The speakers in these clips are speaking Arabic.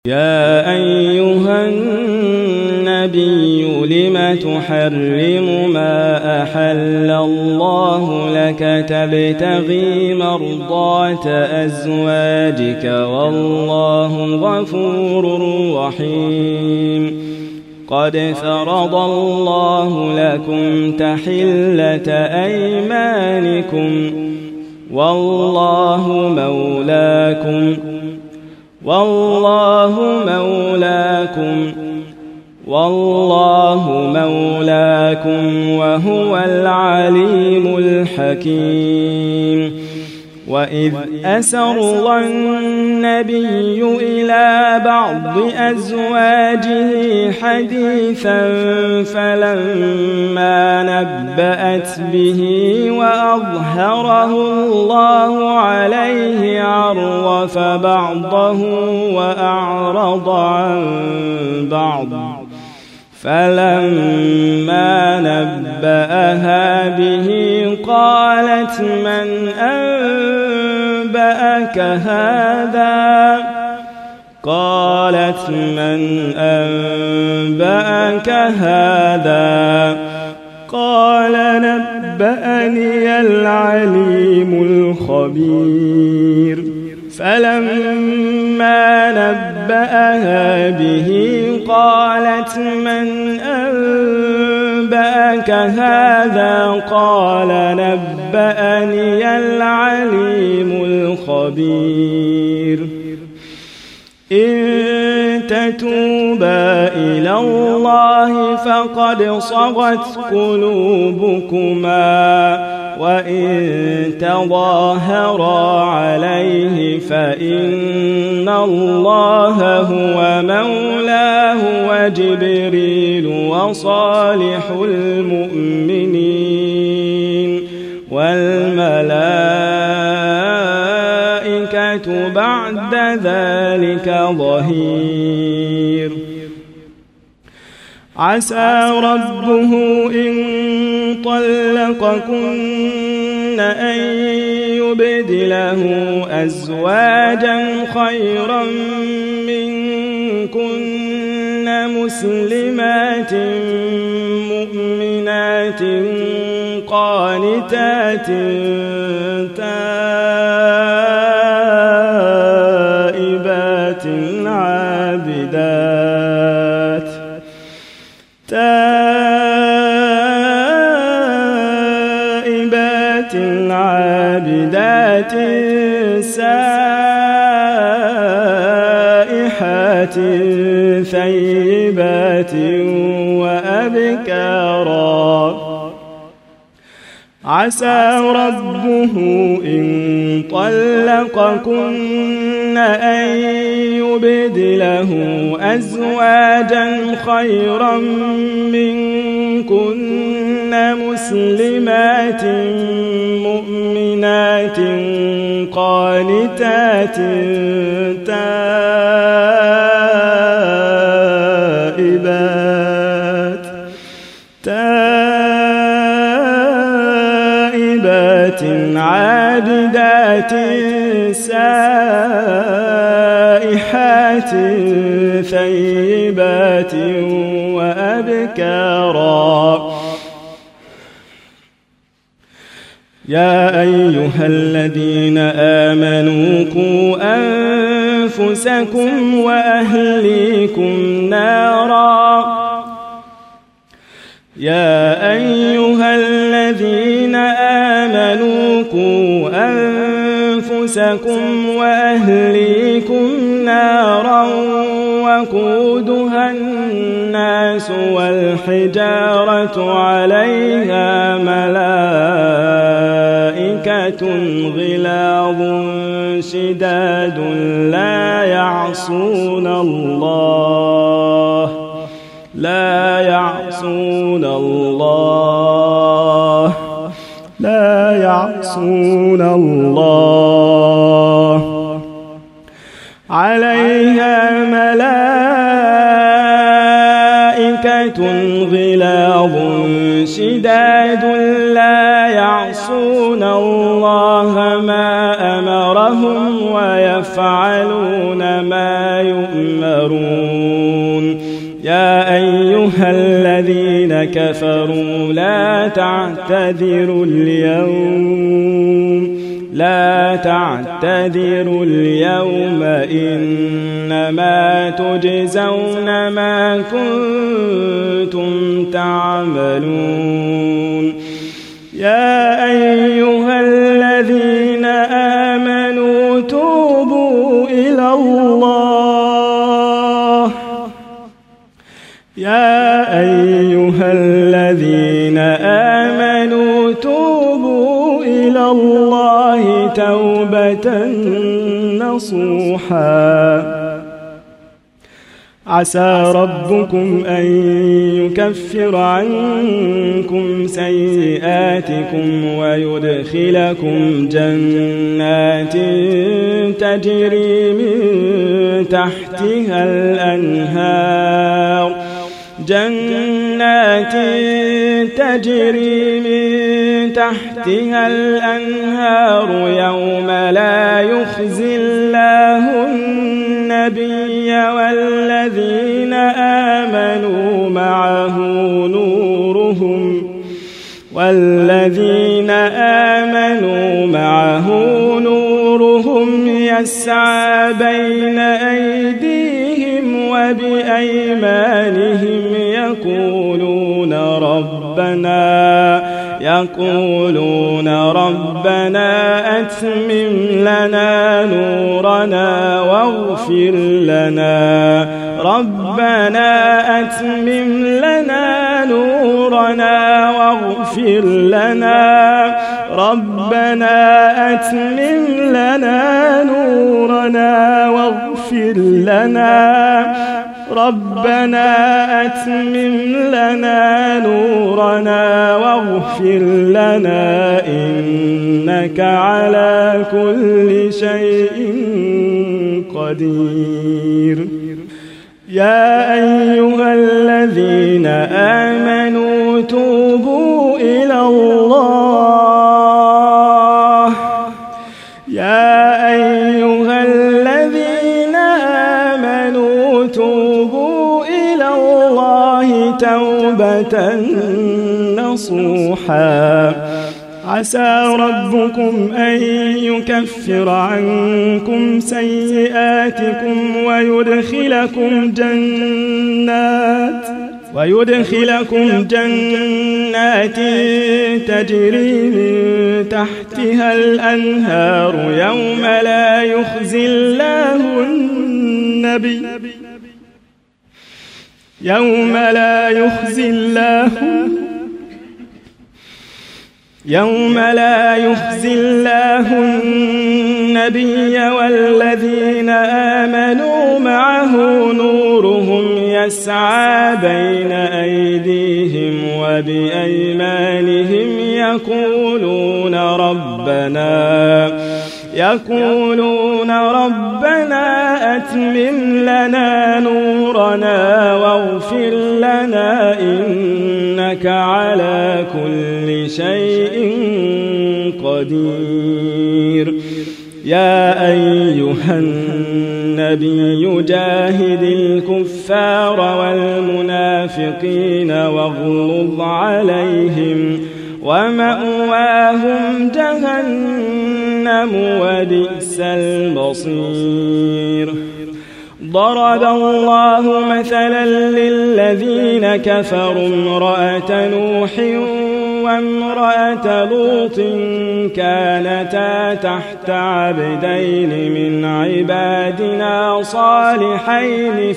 يا أيها النبي لم تحرم ما أحل الله لك تبتغي مرضات أزواجك والله غفور رحيم قد فرض الله لكم تحلة أيمانكم والله مولاكم وهو العليم الحكيم وإذ أسر النبي إلى بعض أزواجه حديثا فلما نبأت به وأظهره الله عليه عرف بعضه وأعرض عن بعض فلما نبأها به قالت من أنبأك هذا قال نبأني العليم الخبير فلما نبأها به قالت من أنبأك هذا قال نبأني العليم الخبير إن تتوبا إلى الله فقد صغت قلوبكما وإن تظاهرا عليه فإن الله هو مولاه وجبريل وصالح المؤمنين والملائكة بعد ذلك ظهير عسى ربه إن طلقكن أن يبدله أزواجا خيرا منكن مسلمات مؤمنات قانتات تائبات عابدات سائحات ثيبات وأبكارا عسى ربه إن طلقكن أن يبدله أزواجا خيرا منكن مسلمات مؤمنات قانتات تائبات عابدات سائحات ثيبات وأبكارا يا أيها الذين آمنوا قوا أنفسكم وأهليكم نارا وقودها الناس والحجارة عليها ملائكة غلاظ شداد لا يعصون الله عليها ملائكة غلاظ شداد لا يعصون الله ما أمرهم ويفعلون ما يؤمرون يمترون يا أيها الذين كفروا لا تعتذروا اليوم إنما تجزون ما كنتم تعملون يا أيها الذين آمنوا توبوا إلى الله توبة نصوحا عسى ربكم أن يكفر عنكم سيئاتكم ويدخلكم جنات تجري من تحتها الأنهار يوم لا يخزي الله النبي والذين آمنوا معه نورهم يسعى بين أيديهم وبأيمانهم يقولون ربنا أتمم لنا نورنا واغفر لنا إنك على كل شيء قدير يا أيها الذين آمنوا توبوا إلى الله توبة نصوحا عسى ربكم أن يكفر عنكم سيئاتكم ويدخلكم جنات تجري من تحتها الأنهار يوم لا يخزي الله النبي والذين آمنوا معه نورهم يسعى بين أيديهم وبأيمانهم يقولون ربنا أتمم لنا نورنا واغفر لنا إنك على كل شيء قدير يا أيها النبي جاهد الكفار والمنافقين واغلظ عليهم ومأواهم جهنم وبئس المصير ضرب الله مثلا للذين كفروا امرأة نوح وامرأة لوط كانتا تحت عبدين من عبادنا صالحين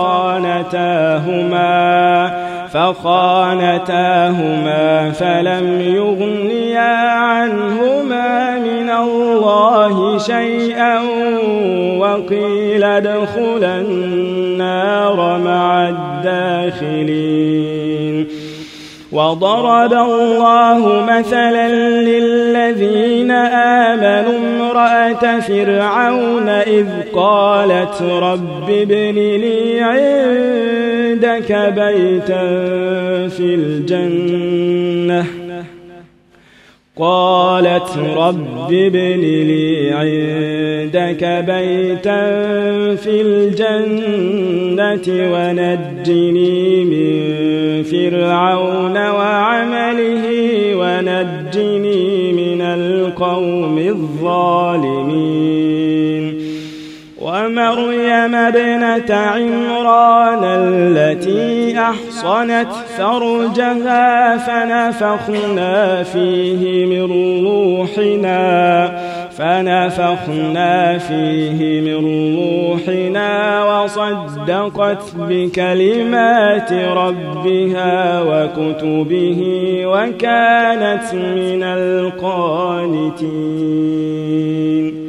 فخانتاهما فلم يغنيا عنهما من الله شيئا وقيل ادخلا النار مع الداخلين وضرب الله مثلا للذين آمنوا امرأة فرعون إذ قالت رب ابن لي عندك بيتا في الجنة قالت رب ابن لي عندك بيتا في الجنة ونجني من فرعون وعمله ونجني من القوم الظالمين ومريم ابنة عمران التي أحصنت فرجها فنفخنا فيه من روحنا وصدقت بكلمات ربها وكتبه وكانت من القانتين